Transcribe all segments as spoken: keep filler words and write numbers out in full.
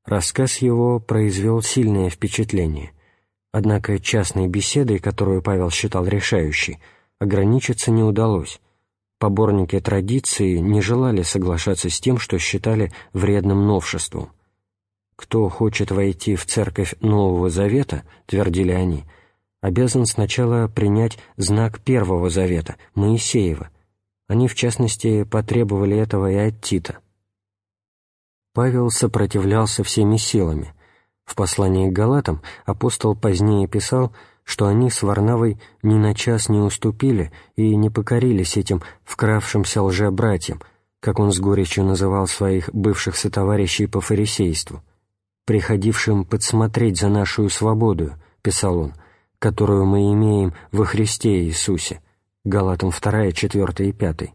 Рассказ его произвел сильное впечатление, однако частной беседой, которую Павел считал решающей, ограничиться не удалось. Поборники традиции не желали соглашаться с тем, что считали вредным новшеством. «Кто хочет войти в церковь Нового Завета, — твердили они, — обязан сначала принять знак Первого Завета, Моисеева». Они, в частности, потребовали этого и от Тита. Павел сопротивлялся всеми силами. В послании к Галатам апостол позднее писал, что они с Варнавой ни на час не уступили и не покорились этим вкравшимся лжебратьям, как он с горечью называл своих бывших сотоварищей по фарисейству, «приходившим подсмотреть за нашу свободу», — писал он, «которую мы имеем во Христе Иисусе». Галатам два, четыре и пять.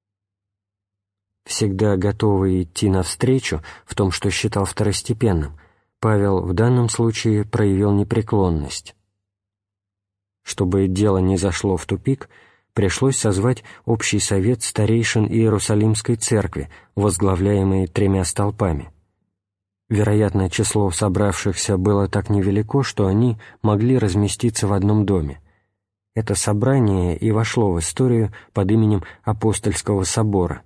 Всегда готовый идти навстречу в том, что считал второстепенным, Павел в данном случае проявил непреклонность. Чтобы дело не зашло в тупик, пришлось созвать общий совет старейшин Иерусалимской церкви, возглавляемый тремя столпами. Вероятно, число собравшихся было так невелико, что они могли разместиться в одном доме. Это собрание и вошло в историю под именем Апостольского собора.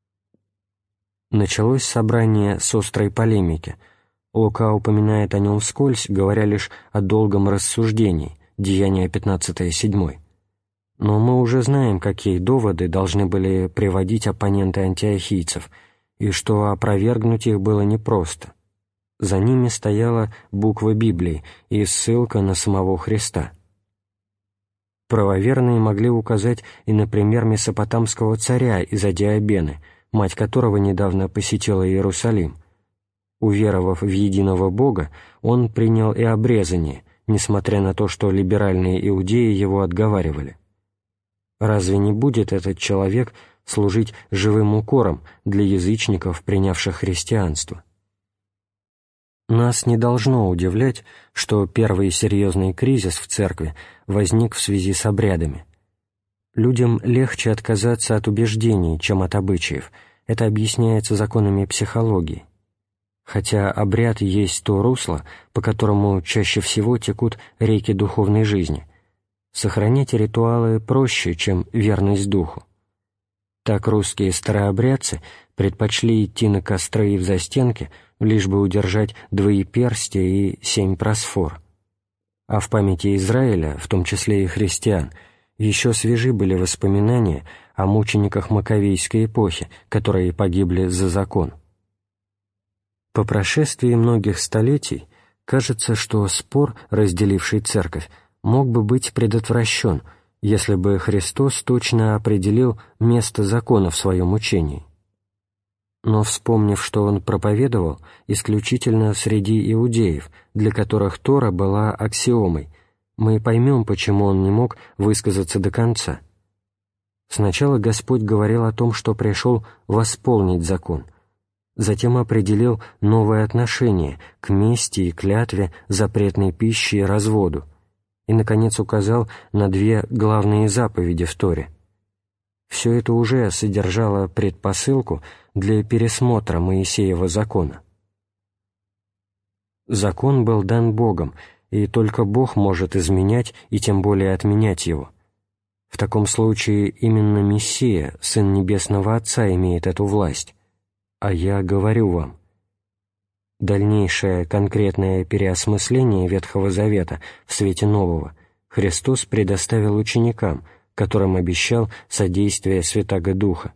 Началось собрание с острой полемики. Лука упоминает о нем вскользь, говоря лишь о долгом рассуждении, Деяния пятнадцать семь. Но мы уже знаем, какие доводы должны были приводить оппоненты антиохийцев, и что опровергнуть их было непросто. За ними стояла буква Библии и ссылка на самого Христа. Правоверные могли указать и на пример месопотамского царя из Диабены, мать которого недавно посетила Иерусалим. Уверовав в единого Бога, он принял и обрезание, несмотря на то, что либеральные иудеи его отговаривали. Разве не будет этот человек служить живым укором для язычников, принявших христианство? Нас не должно удивлять, что первый серьезный кризис в церкви возник в связи с обрядами. Людям легче отказаться от убеждений, чем от обычаев. Это объясняется законами психологии. Хотя обряд есть то русло, по которому чаще всего текут реки духовной жизни, сохранять ритуалы проще, чем верность духу. Так русские старообрядцы предпочли идти на костры и в застенки, лишь бы удержать двоеперстие и семь просфор. А в памяти Израиля, в том числе и христиан, еще свежи были воспоминания о мучениках Маковейской эпохи, которые погибли за закон. По прошествии многих столетий кажется, что спор, разделивший церковь, мог бы быть предотвращен, если бы Христос точно определил место закона в своем учении. Но, вспомнив, что он проповедовал исключительно среди иудеев, для которых Тора была аксиомой, мы поймем, почему он не мог высказаться до конца. Сначала Господь говорил о том, что пришел восполнить закон, затем определил новое отношение к мести и клятве, запретной пище и разводу, и, наконец, указал на две главные заповеди в Торе. Все это уже содержало предпосылку для пересмотра Моисеева закона. Закон был дан Богом, и только Бог может изменять и тем более отменять его. В таком случае именно Мессия, Сын Небесного Отца, имеет эту власть. А я говорю вам. Дальнейшее конкретное переосмысление Ветхого Завета в свете Нового Христос предоставил ученикам, которым обещал содействие Святаго Духа.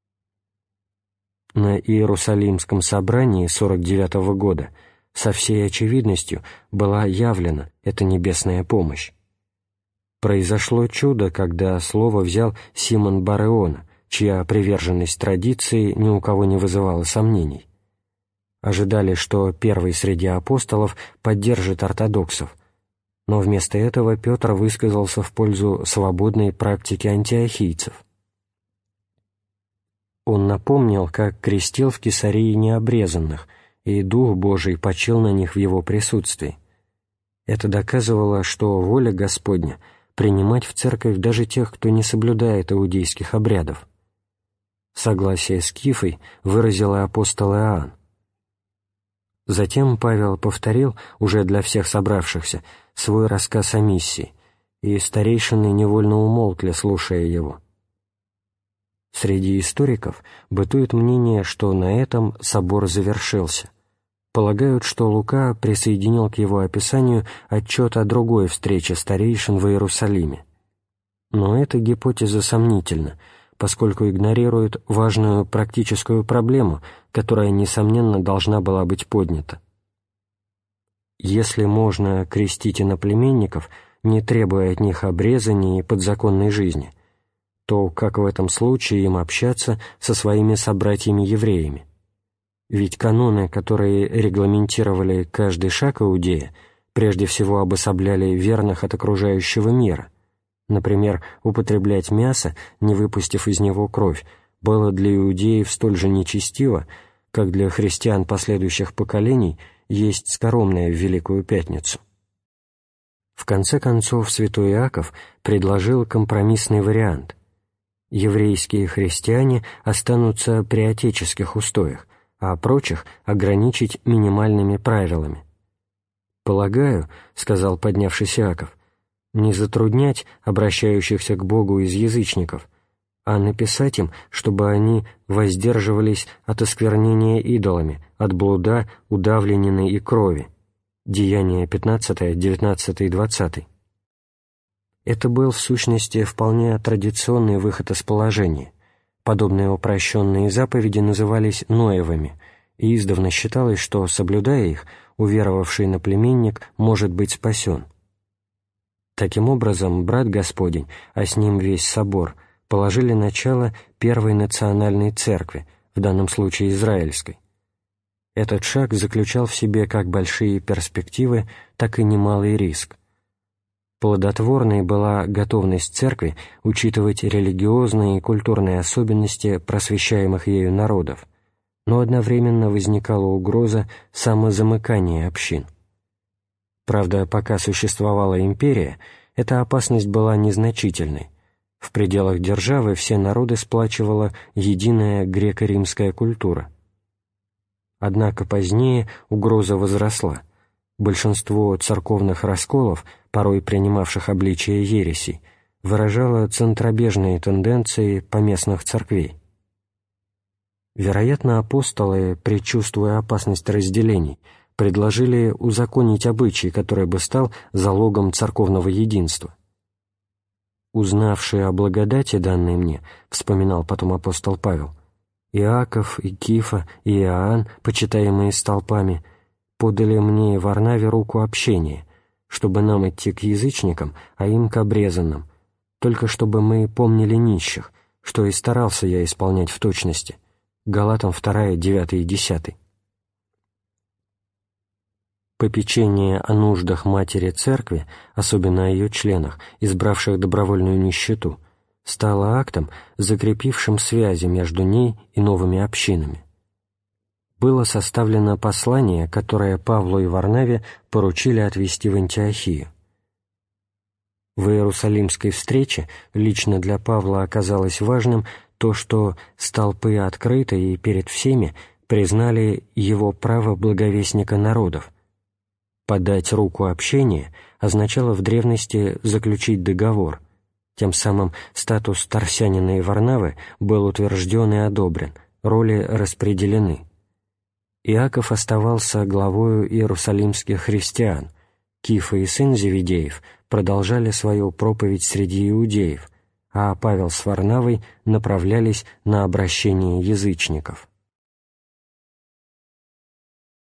На Иерусалимском собрании сорок девятого года со всей очевидностью была явлена эта небесная помощь. Произошло чудо, когда слово взял Симон Бар-Иона, чья приверженность традиции ни у кого не вызывала сомнений. Ожидали, что первый среди апостолов поддержит ортодоксов, но вместо этого Петр высказался в пользу свободной практики антиохийцев. Он напомнил, как крестил в Кесарии необрезанных, и Дух Божий почил на них в его присутствии. Это доказывало, что воля Господня — принимать в церковь даже тех, кто не соблюдает иудейских обрядов. Согласие с Кифой выразил и апостол Иоанн. Затем Павел повторил, уже для всех собравшихся, свой рассказ о миссии, и старейшины невольно умолкли, слушая его. Среди историков бытует мнение, что на этом собор завершился. Полагают, что Лука присоединил к его описанию отчет о другой встрече старейшин в Иерусалиме. Но эта гипотеза сомнительна, поскольку игнорирует важную практическую проблему, которая, несомненно, должна была быть поднята. Если можно крестить иноплеменников, не требуя от них обрезания и подзаконной жизни, то как в этом случае им общаться со своими собратьями-евреями? Ведь каноны, которые регламентировали каждый шаг иудея, прежде всего обособляли верных от окружающего мира. Например, употреблять мясо, не выпустив из него кровь, было для иудеев столь же нечестиво, как для христиан последующих поколений есть скоромное в Великую Пятницу. В конце концов, святой Иаков предложил компромиссный вариант. Еврейские христиане останутся при отеческих устоях, а прочих ограничить минимальными правилами. «Полагаю, — сказал поднявшийся Иаков, — не затруднять обращающихся к Богу из язычников, а написать им, чтобы они воздерживались от осквернения идолами, от блуда, удавленины и крови». Деяния пятнадцатое, девятнадцатое и двадцатое. Это был, в сущности, вполне традиционный выход из положения. Подобные упрощенные заповеди назывались Ноевыми, и издавна считалось, что, соблюдая их, уверовавший иноплеменник может быть спасен. Таким образом, брат Господень, а с ним весь собор, положили начало первой национальной церкви, в данном случае израильской. Этот шаг заключал в себе как большие перспективы, так и немалый риск. Плодотворной была готовность церкви учитывать религиозные и культурные особенности просвещаемых ею народов, но одновременно возникала угроза самозамыкания общин. Правда, пока существовала империя, эта опасность была незначительной. В пределах державы все народы сплачивала единая греко-римская культура. Однако позднее угроза возросла. Большинство церковных расколов, порой принимавших обличие ересей, выражало центробежные тенденции поместных церквей. Вероятно, апостолы, предчувствуя опасность разделений, предложили узаконить обычай, который бы стал залогом церковного единства. «Узнавшие о благодати, данной мне, — вспоминал потом апостол Павел, — Иаков, и Кифа, и Иоанн, почитаемые столпами, подали мне и Варнаве руку общения, чтобы нам идти к язычникам, а им к обрезанным, только чтобы мы помнили нищих, что и старался я исполнять в точности». Галатам два, девять и десять. Попечение о нуждах Матери Церкви, особенно о ее членах, избравших добровольную нищету, стало актом, закрепившим связи между ней и новыми общинами. Было составлено послание, которое Павлу и Варнаве поручили отвезти в Антиохию. В Иерусалимской встрече лично для Павла оказалось важным то, что столпы открыто и перед всеми признали его право благовестника народов. Подать руку общения означало в древности заключить договор. Тем самым статус Тарсянина и Варнавы был утвержден и одобрен, роли распределены. Иаков оставался главою иерусалимских христиан, Кифа и сын Зеведеев продолжали свою проповедь среди иудеев, а Павел с Варнавой направлялись на обращение язычников.